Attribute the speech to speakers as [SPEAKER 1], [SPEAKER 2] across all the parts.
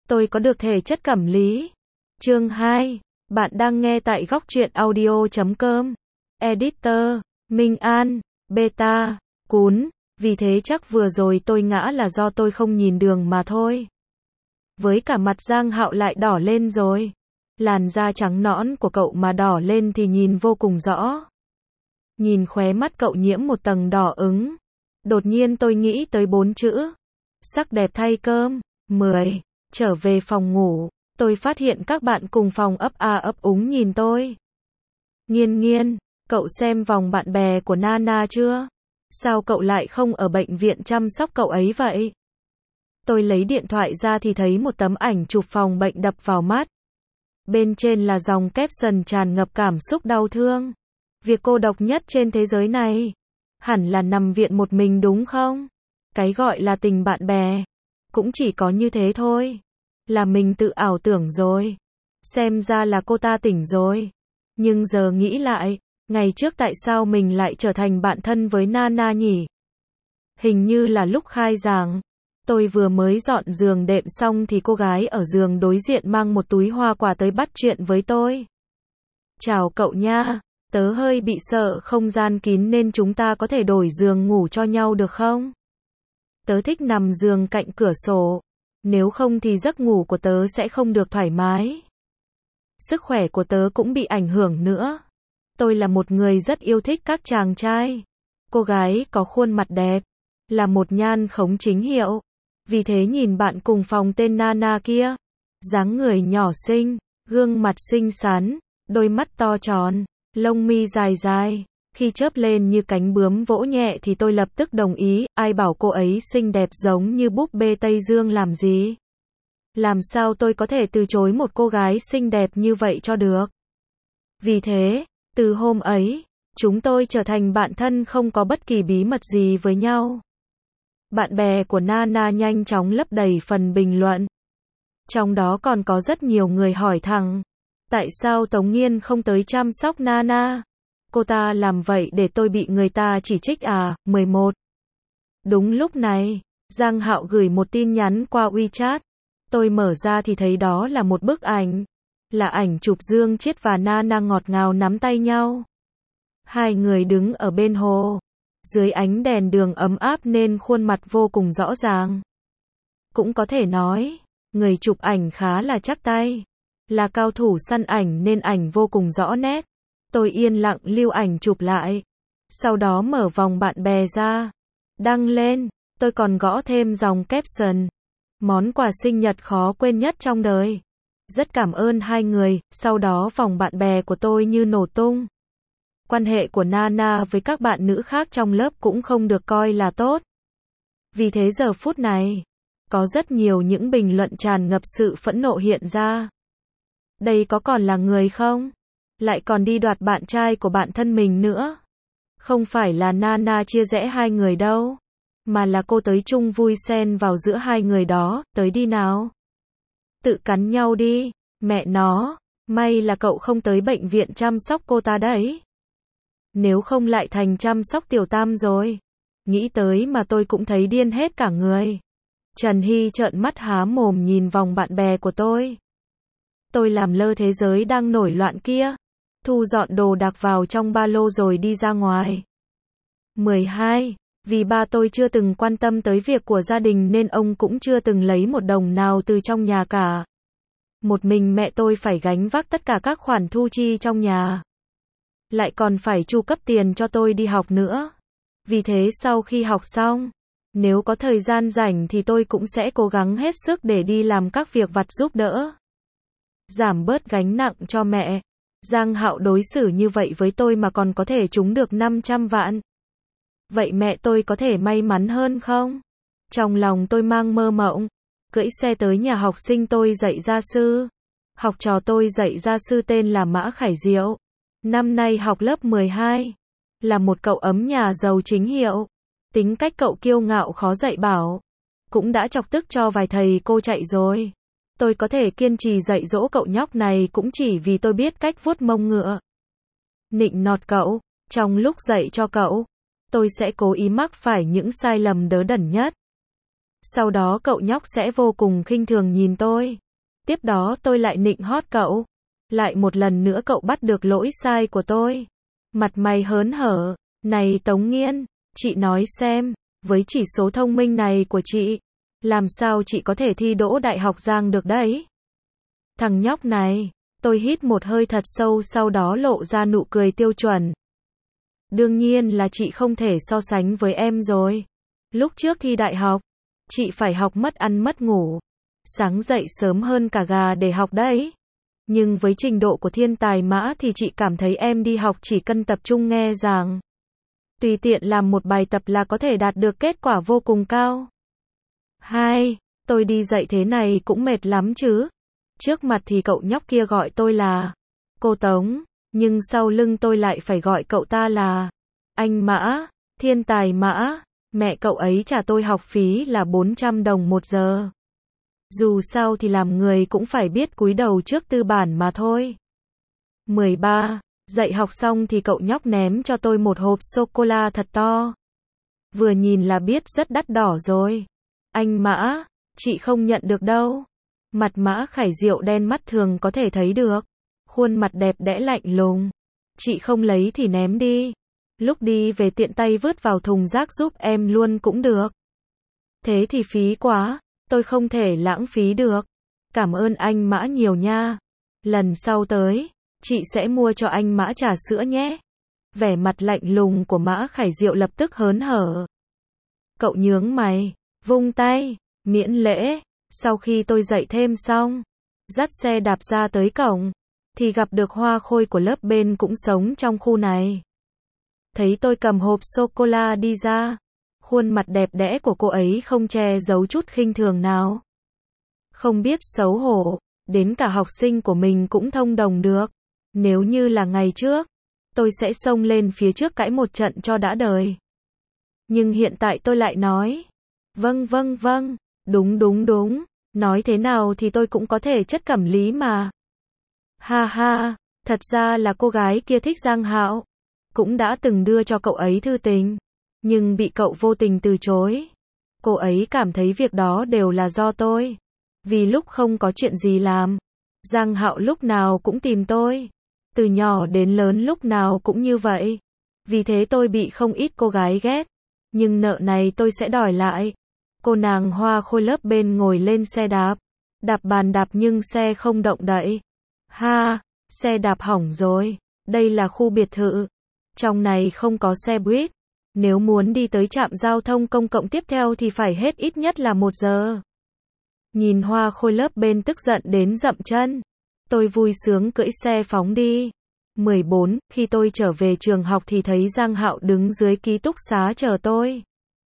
[SPEAKER 1] Tôi có được thể chất cẩm lý. Chương 2. Bạn đang nghe tại góc truyện audio.com. Editor, Minh An, Beta, Cún. Vì thế chắc vừa rồi tôi ngã là do tôi không nhìn đường mà thôi. Với cả mặt Giang Hạo lại đỏ lên rồi. Làn da trắng nõn của cậu mà đỏ lên thì nhìn vô cùng rõ. Nhìn khóe mắt cậu nhiễm một tầng đỏ ửng. Đột nhiên tôi nghĩ tới 4 chữ. Sắc đẹp thay cơm. 10. Trở về phòng ngủ, tôi phát hiện các bạn cùng phòng ấp a ấp úng nhìn tôi. Nghiên nghiên, cậu xem vòng bạn bè của Nana chưa? Sao cậu lại không ở bệnh viện chăm sóc cậu ấy vậy? Tôi lấy điện thoại ra thì thấy một tấm ảnh chụp phòng bệnh đập vào mắt. Bên trên là dòng caption tràn ngập cảm xúc đau thương. Việc cô độc nhất trên thế giới này, hẳn là nằm viện một mình đúng không? Cái gọi là tình bạn bè, cũng chỉ có như thế thôi. Là mình tự ảo tưởng rồi. Xem ra là cô ta tỉnh rồi. Nhưng giờ nghĩ lại, ngày trước tại sao mình lại trở thành bạn thân với Nana nhỉ? Hình như là lúc khai giảng. Tôi vừa mới dọn giường đệm xong thì cô gái ở giường đối diện mang một túi hoa quả tới bắt chuyện với tôi. Chào cậu nha, tớ hơi bị sợ không gian kín nên chúng ta có thể đổi giường ngủ cho nhau được không? Tớ thích nằm giường cạnh cửa sổ. Nếu không thì giấc ngủ của tớ sẽ không được thoải mái. Sức khỏe của tớ cũng bị ảnh hưởng nữa. Tôi là một người rất yêu thích các chàng trai. Cô gái có khuôn mặt đẹp, là một nhan khống chính hiệu. Vì thế nhìn bạn cùng phòng tên Nana kia, dáng người nhỏ xinh, gương mặt xinh xắn, đôi mắt to tròn, lông mi dài dài, khi chớp lên như cánh bướm vỗ nhẹ thì tôi lập tức đồng ý, ai bảo cô ấy xinh đẹp giống như búp bê Tây Dương làm gì? Làm sao tôi có thể từ chối một cô gái xinh đẹp như vậy cho được? Vì thế, từ hôm ấy, chúng tôi trở thành bạn thân không có bất kỳ bí mật gì với nhau. Bạn bè của Nana nhanh chóng lấp đầy phần bình luận. Trong đó còn có rất nhiều người hỏi thẳng, tại sao Tống Nghiên không tới chăm sóc Nana? Cô ta làm vậy để tôi bị người ta chỉ trích à? 11. Đúng lúc này, Giang Hạo gửi một tin nhắn qua WeChat. Tôi mở ra thì thấy đó là một bức ảnh. Là ảnh chụp Dương Chiết và Nana ngọt ngào nắm tay nhau. Hai người đứng ở bên hồ. Dưới ánh đèn đường ấm áp nên khuôn mặt vô cùng rõ ràng. Cũng có thể nói, người chụp ảnh khá là chắc tay. Là cao thủ săn ảnh nên ảnh vô cùng rõ nét. Tôi yên lặng lưu ảnh chụp lại. Sau đó mở vòng bạn bè ra. Đăng lên, tôi còn gõ thêm dòng caption. Món quà sinh nhật khó quên nhất trong đời. Rất cảm ơn hai người, sau đó vòng bạn bè của tôi như nổ tung. Quan hệ của Nana với các bạn nữ khác trong lớp cũng không được coi là tốt. Vì thế giờ phút này, có rất nhiều những bình luận tràn ngập sự phẫn nộ hiện ra. Đây có còn là người không? Lại còn đi đoạt bạn trai của bạn thân mình nữa. Không phải là Nana chia rẽ hai người đâu, mà là cô tới chung vui xen vào giữa hai người đó, tới đi nào. Tự cắn nhau đi, mẹ nó, may là cậu không tới bệnh viện chăm sóc cô ta đấy. Nếu không lại thành chăm sóc tiểu tam rồi. Nghĩ tới mà tôi cũng thấy điên hết cả người. Trần Hy trợn mắt há mồm nhìn vòng bạn bè của tôi. Tôi làm lơ thế giới đang nổi loạn kia. Thu dọn đồ đạc vào trong ba lô rồi đi ra ngoài. 12. Vì ba tôi chưa từng quan tâm tới việc của gia đình nên ông cũng chưa từng lấy một đồng nào từ trong nhà cả. Một mình mẹ tôi phải gánh vác tất cả các khoản thu chi trong nhà. Lại còn phải chu cấp tiền cho tôi đi học nữa. Vì thế sau khi học xong, nếu có thời gian rảnh thì tôi cũng sẽ cố gắng hết sức để đi làm các việc vặt giúp đỡ. Giảm bớt gánh nặng cho mẹ. Giang Hạo đối xử như vậy với tôi mà còn có thể trúng được 500 vạn. Vậy mẹ tôi có thể may mắn hơn không? Trong lòng tôi mang mơ mộng. Cưỡi xe tới nhà học sinh tôi dạy gia sư. Học trò tôi dạy gia sư tên là Mã Khải Diệu. Năm nay học lớp 12. Là một cậu ấm nhà giàu chính hiệu. Tính cách cậu kiêu ngạo khó dạy bảo. Cũng đã chọc tức cho vài thầy cô chạy rồi. Tôi có thể kiên trì dạy dỗ cậu nhóc này cũng chỉ vì tôi biết cách vuốt mông ngựa. Nịnh nọt cậu. Trong lúc dạy cho cậu, tôi sẽ cố ý mắc phải những sai lầm đớ đẩn nhất. Sau đó cậu nhóc sẽ vô cùng khinh thường nhìn tôi. Tiếp đó tôi lại nịnh hót cậu. Lại một lần nữa cậu bắt được lỗi sai của tôi. Mặt mày hớn hở. Này Tống Nghiên, chị nói xem, với chỉ số thông minh này của chị, làm sao chị có thể thi đỗ đại học Giang được đấy? Thằng nhóc này, tôi hít một hơi thật sâu sau đó lộ ra nụ cười tiêu chuẩn. Đương nhiên là chị không thể so sánh với em rồi. Lúc trước thi đại học, chị phải học mất ăn mất ngủ. Sáng dậy sớm hơn cả gà để học đấy. Nhưng với trình độ của Thiên Tài Mã thì chị cảm thấy em đi học chỉ cần tập trung nghe giảng. Tùy tiện làm một bài tập là có thể đạt được kết quả vô cùng cao. 2. Tôi đi dạy thế này cũng mệt lắm chứ. Trước mặt thì cậu nhóc kia gọi tôi là cô Tống, nhưng sau lưng tôi lại phải gọi cậu ta là anh Mã, Thiên Tài Mã. Mẹ cậu ấy trả tôi học phí là 400 đồng một giờ. Dù sao thì làm người cũng phải biết cúi đầu trước tư bản mà thôi. 13. Dạy học xong thì cậu nhóc ném cho tôi một hộp sô-cô-la thật to. Vừa nhìn là biết rất đắt đỏ rồi. Anh Mã, chị không nhận được đâu. Mặt Mã Khải Diệu đen mắt thường có thể thấy được. Khuôn mặt đẹp đẽ lạnh lùng. Chị không lấy thì ném đi. Lúc đi về tiện tay vứt vào thùng rác giúp em luôn cũng được. Thế thì phí quá, tôi không thể lãng phí được. Cảm ơn anh Mã nhiều nha. Lần sau tới, chị sẽ mua cho anh Mã trà sữa nhé. Vẻ mặt lạnh lùng của Mã Khải Diệu lập tức hớn hở. Cậu nhướng mày, vung tay, miễn lễ. Sau khi tôi dạy thêm xong, dắt xe đạp ra tới cổng, thì gặp được Hoa Khôi của lớp bên cũng sống trong khu này. Thấy tôi cầm hộp sô-cô-la đi ra, khuôn mặt đẹp đẽ của cô ấy không che giấu chút khinh thường nào. Không biết xấu hổ, đến cả học sinh của mình cũng thông đồng được. Nếu như là ngày trước, tôi sẽ xông lên phía trước cãi một trận cho đã đời. Nhưng hiện tại tôi lại nói, vâng, đúng, nói thế nào thì tôi cũng có thể chất cẩm lý mà. Ha ha, thật ra là cô gái kia thích Giang Hạo, cũng đã từng đưa cho cậu ấy thư tình, nhưng bị cậu vô tình từ chối. Cô ấy cảm thấy việc đó đều là do tôi, vì lúc không có chuyện gì làm, Giang Hạo lúc nào cũng tìm tôi, từ nhỏ đến lớn lúc nào cũng như vậy. Vì thế tôi bị không ít cô gái ghét, nhưng nợ này tôi sẽ đòi lại. Cô nàng Hoa Khôi lớp bên ngồi lên xe đạp, đạp bàn đạp nhưng xe không động đậy. Ha, xe đạp hỏng rồi, đây là khu biệt thự, trong này không có xe buýt. Nếu muốn đi tới trạm giao thông công cộng tiếp theo thì phải hết ít nhất là 1 giờ. Nhìn Hoa Khôi lớp bên tức giận đến dậm chân, tôi vui sướng cưỡi xe phóng đi. 14. Khi tôi trở về trường học thì thấy Giang Hạo đứng dưới ký túc xá chờ tôi.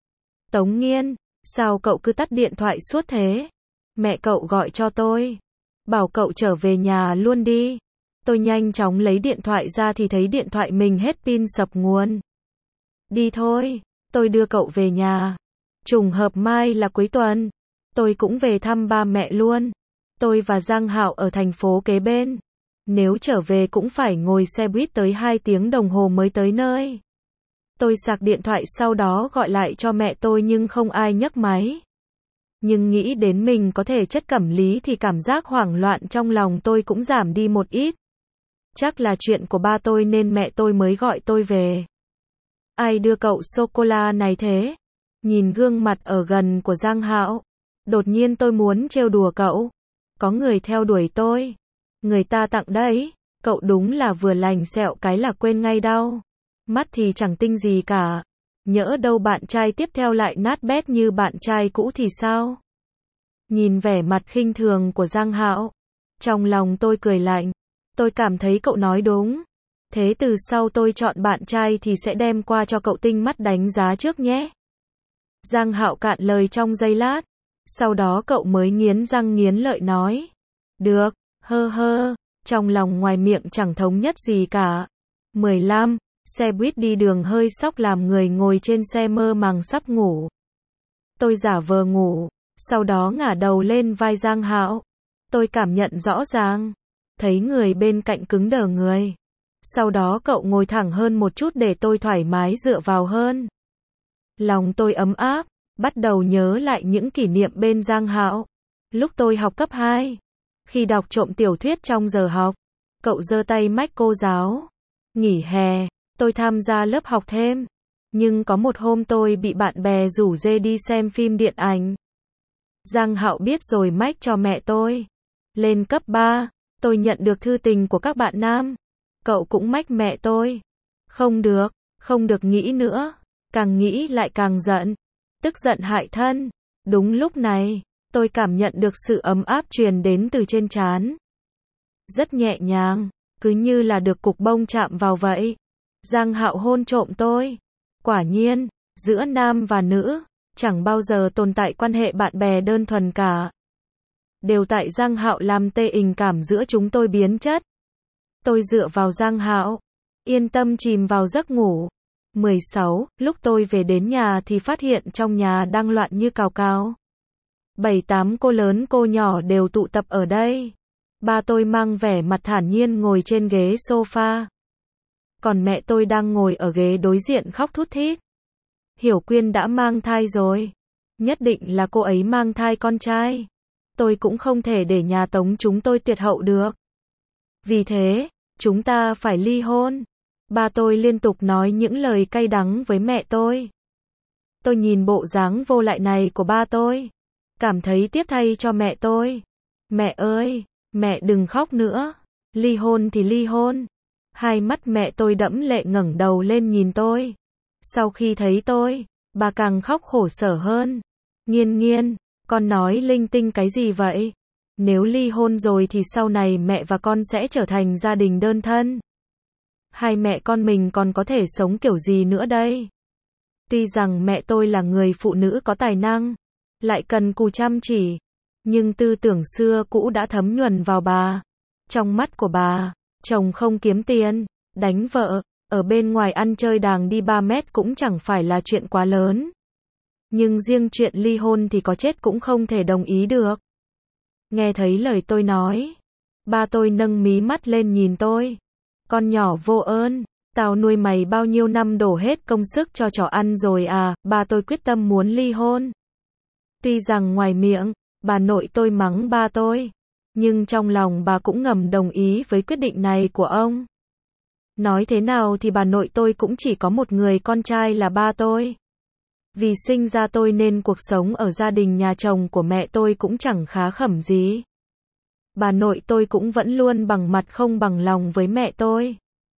[SPEAKER 1] Tống Nghiên, sao cậu cứ tắt điện thoại suốt thế? Mẹ cậu gọi cho tôi, bảo cậu trở về nhà luôn đi. Tôi nhanh chóng lấy điện thoại ra thì thấy điện thoại mình hết pin sập nguồn. Đi thôi, tôi đưa cậu về nhà. Trùng hợp mai là cuối tuần, tôi cũng về thăm ba mẹ luôn. Tôi và Giang Hạo ở thành phố kế bên. Nếu trở về cũng phải ngồi xe buýt tới 2 tiếng đồng hồ mới tới nơi. Tôi sạc điện thoại sau đó gọi lại cho mẹ tôi nhưng không ai nhấc máy. Nhưng nghĩ đến mình có thể chất cẩm lý thì cảm giác hoảng loạn trong lòng tôi cũng giảm đi một ít. Chắc là chuyện của ba tôi nên mẹ tôi mới gọi tôi về. Ai đưa cậu sô-cô-la này thế? Nhìn gương mặt ở gần của Giang Hạo, đột nhiên tôi muốn trêu đùa cậu. Có người theo đuổi tôi. Người ta tặng đấy. Cậu đúng là vừa lành sẹo cái là quên ngay đau. Mắt thì chẳng tinh gì cả. Nhỡ đâu bạn trai tiếp theo lại nát bét như bạn trai cũ thì sao? Nhìn vẻ mặt khinh thường của Giang Hạo, trong lòng tôi cười lạnh. Tôi cảm thấy cậu nói đúng. Thế từ sau tôi chọn bạn trai thì sẽ đem qua cho cậu tinh mắt đánh giá trước nhé. Giang Hạo cạn lời trong giây lát. Sau đó cậu mới nghiến răng nghiến lợi nói. Được, hơ, trong lòng ngoài miệng chẳng thống nhất gì cả. 15. Xe buýt đi đường hơi sóc làm người ngồi trên xe mơ màng sắp ngủ. Tôi giả vờ ngủ, sau đó ngả đầu lên vai Giang Hạo. Tôi cảm nhận rõ ràng, thấy người bên cạnh cứng đờ người. Sau đó cậu ngồi thẳng hơn một chút để tôi thoải mái dựa vào hơn. Lòng tôi ấm áp, Bắt đầu nhớ lại những kỷ niệm bên Giang Hạo. Lúc tôi học cấp 2, khi đọc trộm tiểu thuyết trong giờ học, cậu giơ tay mách cô giáo. Nghỉ hè, tôi tham gia lớp học thêm. Nhưng có một hôm tôi bị bạn bè rủ dê đi xem phim điện ảnh. Giang Hạo biết rồi mách cho mẹ tôi. Lên cấp 3, tôi nhận được thư tình của các bạn nam. Cậu cũng mách mẹ tôi. Không được nghĩ nữa. Càng nghĩ lại càng giận. Tức giận hại thân. Đúng lúc này, tôi cảm nhận được sự ấm áp truyền đến từ trên trán. Rất nhẹ nhàng, cứ như là được cục bông chạm vào vậy. Giang Hạo hôn trộm tôi. Quả nhiên, giữa nam và nữ, chẳng bao giờ tồn tại quan hệ bạn bè đơn thuần cả. Đều tại Giang Hạo làm tê tình cảm giữa chúng tôi biến chất. Tôi dựa vào Giang Hạo, yên tâm chìm vào giấc ngủ. 16, lúc tôi về đến nhà thì phát hiện trong nhà đang loạn như cào cào. 7-8 cô lớn cô nhỏ đều tụ tập ở đây. Ba tôi mang vẻ mặt thản nhiên ngồi trên ghế sofa. Còn mẹ tôi đang ngồi ở ghế đối diện khóc thút thít. Hiểu Quyên đã mang thai rồi. Nhất định là cô ấy mang thai con trai. Tôi cũng không thể để nhà Tống chúng tôi tuyệt hậu được. Vì thế, chúng ta phải ly hôn. Ba tôi liên tục nói những lời cay đắng với mẹ tôi. Tôi nhìn bộ dáng vô lại này của ba tôi. Cảm thấy tiếc thay cho mẹ tôi. Mẹ ơi, mẹ đừng khóc nữa. Ly hôn thì ly hôn. Hai mắt mẹ tôi đẫm lệ ngẩng đầu lên nhìn tôi. Sau khi thấy tôi, bà càng khóc khổ sở hơn. Nghiên, con nói linh tinh cái gì vậy? Nếu ly hôn rồi thì sau này mẹ và con sẽ trở thành gia đình đơn thân. Hai mẹ con mình còn có thể sống kiểu gì nữa đây? Tuy rằng mẹ tôi là người phụ nữ có tài năng, lại cần cù chăm chỉ, nhưng tư tưởng xưa cũ đã thấm nhuần vào bà. Trong mắt của bà, chồng không kiếm tiền, đánh vợ, ở bên ngoài ăn chơi đàng đi 3 mét cũng chẳng phải là chuyện quá lớn. Nhưng riêng chuyện ly hôn thì có chết cũng không thể đồng ý được. Nghe thấy lời tôi nói, ba tôi nâng mí mắt lên nhìn tôi. Con nhỏ vô ơn, tao nuôi mày bao nhiêu năm đổ hết công sức cho chó ăn rồi à, ba tôi quyết tâm muốn ly hôn. Tuy rằng ngoài miệng, bà nội tôi mắng ba tôi, nhưng trong lòng bà cũng ngầm đồng ý với quyết định này của ông. Nói thế nào thì bà nội tôi cũng chỉ có một người con trai là ba tôi. Vì sinh ra tôi nên cuộc sống ở gia đình nhà chồng của mẹ tôi cũng chẳng khá khẩm gì. Bà nội tôi cũng vẫn luôn bằng mặt không bằng lòng với mẹ tôi.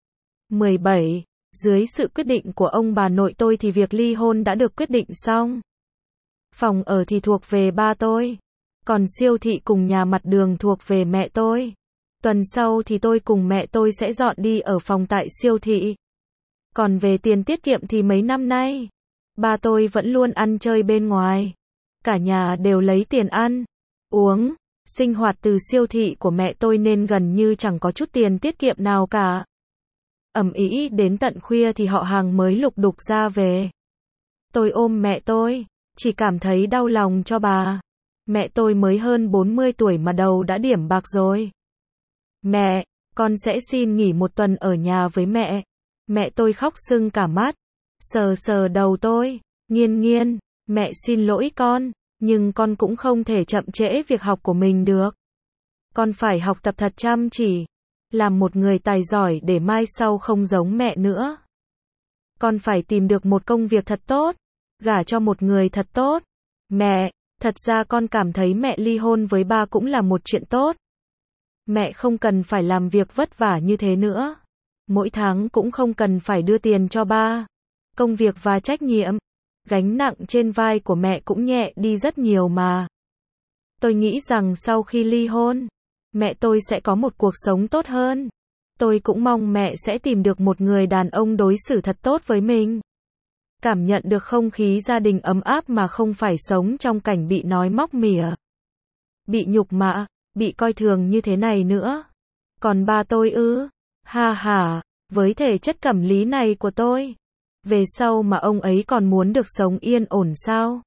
[SPEAKER 1] 17. Dưới sự quyết định của ông bà nội tôi thì việc ly hôn đã được quyết định xong. Phòng ở thì thuộc về ba tôi. Còn siêu thị cùng nhà mặt đường thuộc về mẹ tôi. Tuần sau thì tôi cùng mẹ tôi sẽ dọn đi ở phòng tại siêu thị. Còn về tiền tiết kiệm thì mấy năm nay, ba tôi vẫn luôn ăn chơi bên ngoài. Cả nhà đều lấy tiền ăn, uống, sinh hoạt từ siêu thị của mẹ tôi nên gần như chẳng có chút tiền tiết kiệm nào cả. Ầm ĩ đến tận khuya thì họ hàng mới lục đục ra về. Tôi ôm mẹ tôi, chỉ cảm thấy đau lòng cho bà. Mẹ tôi mới hơn 40 tuổi mà đầu đã điểm bạc rồi. Mẹ, con sẽ xin nghỉ 1 tuần ở nhà với mẹ. Mẹ tôi khóc sưng cả mắt, sờ sờ đầu tôi. Nghiên, mẹ xin lỗi con, nhưng con cũng không thể chậm trễ việc học của mình được. Con phải học tập thật chăm chỉ, làm một người tài giỏi để mai sau không giống mẹ nữa. Con phải tìm được một công việc thật tốt, gả cho một người thật tốt. Mẹ, thật ra con cảm thấy mẹ ly hôn với ba cũng là một chuyện tốt. Mẹ không cần phải làm việc vất vả như thế nữa. Mỗi tháng cũng không cần phải đưa tiền cho ba. Công việc và trách nhiệm, gánh nặng trên vai của mẹ cũng nhẹ đi rất nhiều mà. Tôi nghĩ rằng sau khi ly hôn, mẹ tôi sẽ có một cuộc sống tốt hơn. Tôi cũng mong mẹ sẽ tìm được một người đàn ông đối xử thật tốt với mình. Cảm nhận được không khí gia đình ấm áp mà không phải sống trong cảnh bị nói móc mỉa, bị nhục mạ, bị coi thường như thế này nữa. Còn ba tôi ư? Ha ha, với thể chất cẩm lý này của tôi, về sau mà ông ấy còn muốn được sống yên ổn sao?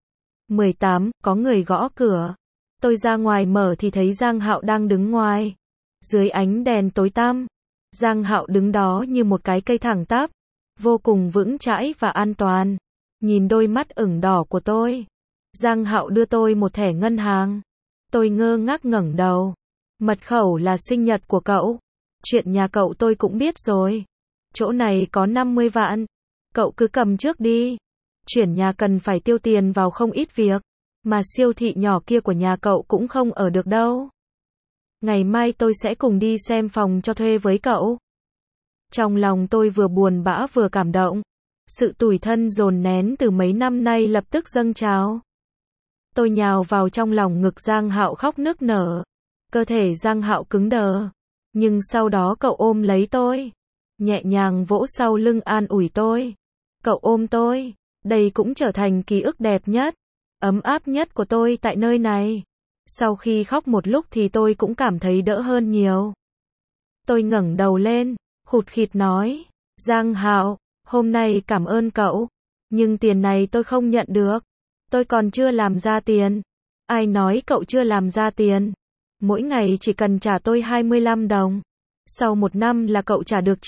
[SPEAKER 1] 18. Có người gõ cửa. Tôi ra ngoài mở thì thấy Giang Hạo đang đứng ngoài. Dưới ánh đèn tối tăm, Giang Hạo đứng đó như một cái cây thẳng tắp, vô cùng vững chãi và an toàn. Nhìn đôi mắt ửng đỏ của tôi, Giang Hạo đưa tôi một thẻ ngân hàng. Tôi ngơ ngác ngẩng đầu. Mật khẩu là sinh nhật của cậu. Chuyện nhà cậu tôi cũng biết rồi. Chỗ này có 50 vạn. Cậu cứ cầm trước đi. Chuyển nhà cần phải tiêu tiền vào không ít việc. Mà siêu thị nhỏ kia của nhà cậu cũng không ở được đâu. Ngày mai tôi sẽ cùng đi xem phòng cho thuê với cậu. Trong lòng tôi vừa buồn bã vừa cảm động. Sự tủi thân dồn nén từ mấy năm nay lập tức dâng trào. Tôi nhào vào trong lòng ngực Giang Hạo khóc nức nở. Cơ thể Giang Hạo cứng đờ. Nhưng sau đó cậu ôm lấy tôi. Nhẹ nhàng vỗ sau lưng an ủi tôi. Cậu ôm tôi. Đây cũng trở thành ký ức đẹp nhất, ấm áp nhất của tôi tại nơi này. Sau khi khóc một lúc thì tôi cũng cảm thấy đỡ hơn nhiều. Tôi ngẩng đầu lên, khụt khịt nói. Giang Hạo, hôm nay cảm ơn cậu. Nhưng tiền này tôi không nhận được. Tôi còn chưa làm ra tiền. Ai nói cậu chưa làm ra tiền? Mỗi ngày chỉ cần trả tôi 25 đồng. Sau 1 năm là cậu trả được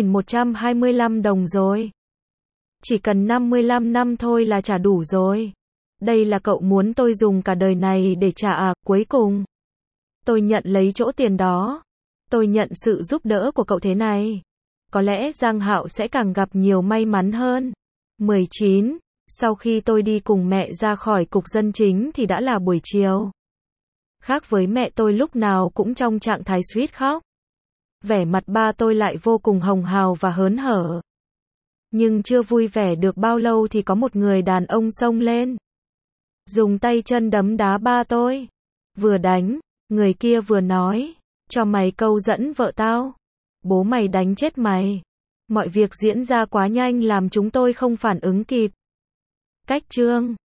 [SPEAKER 1] 9.125 đồng rồi. Chỉ cần 55 năm thôi là trả đủ rồi. Đây là cậu muốn tôi dùng cả đời này để trả à? Cuối cùng tôi nhận lấy chỗ tiền đó. Tôi nhận sự giúp đỡ của cậu thế này. Có lẽ Giang Hạo sẽ càng gặp nhiều may mắn hơn. 19. Sau khi tôi đi cùng mẹ ra khỏi cục dân chính thì đã là buổi chiều. Khác với mẹ tôi lúc nào cũng trong trạng thái suýt khóc. Vẻ mặt ba tôi lại vô cùng hồng hào và hớn hở. Nhưng chưa vui vẻ được bao lâu thì có một người đàn ông xông lên. Dùng tay chân đấm đá ba tôi. Vừa đánh, người kia vừa nói. Cho mày câu dẫn vợ tao. Bố mày đánh chết mày. Mọi việc diễn ra quá nhanh làm chúng tôi không phản ứng kịp. Cách chương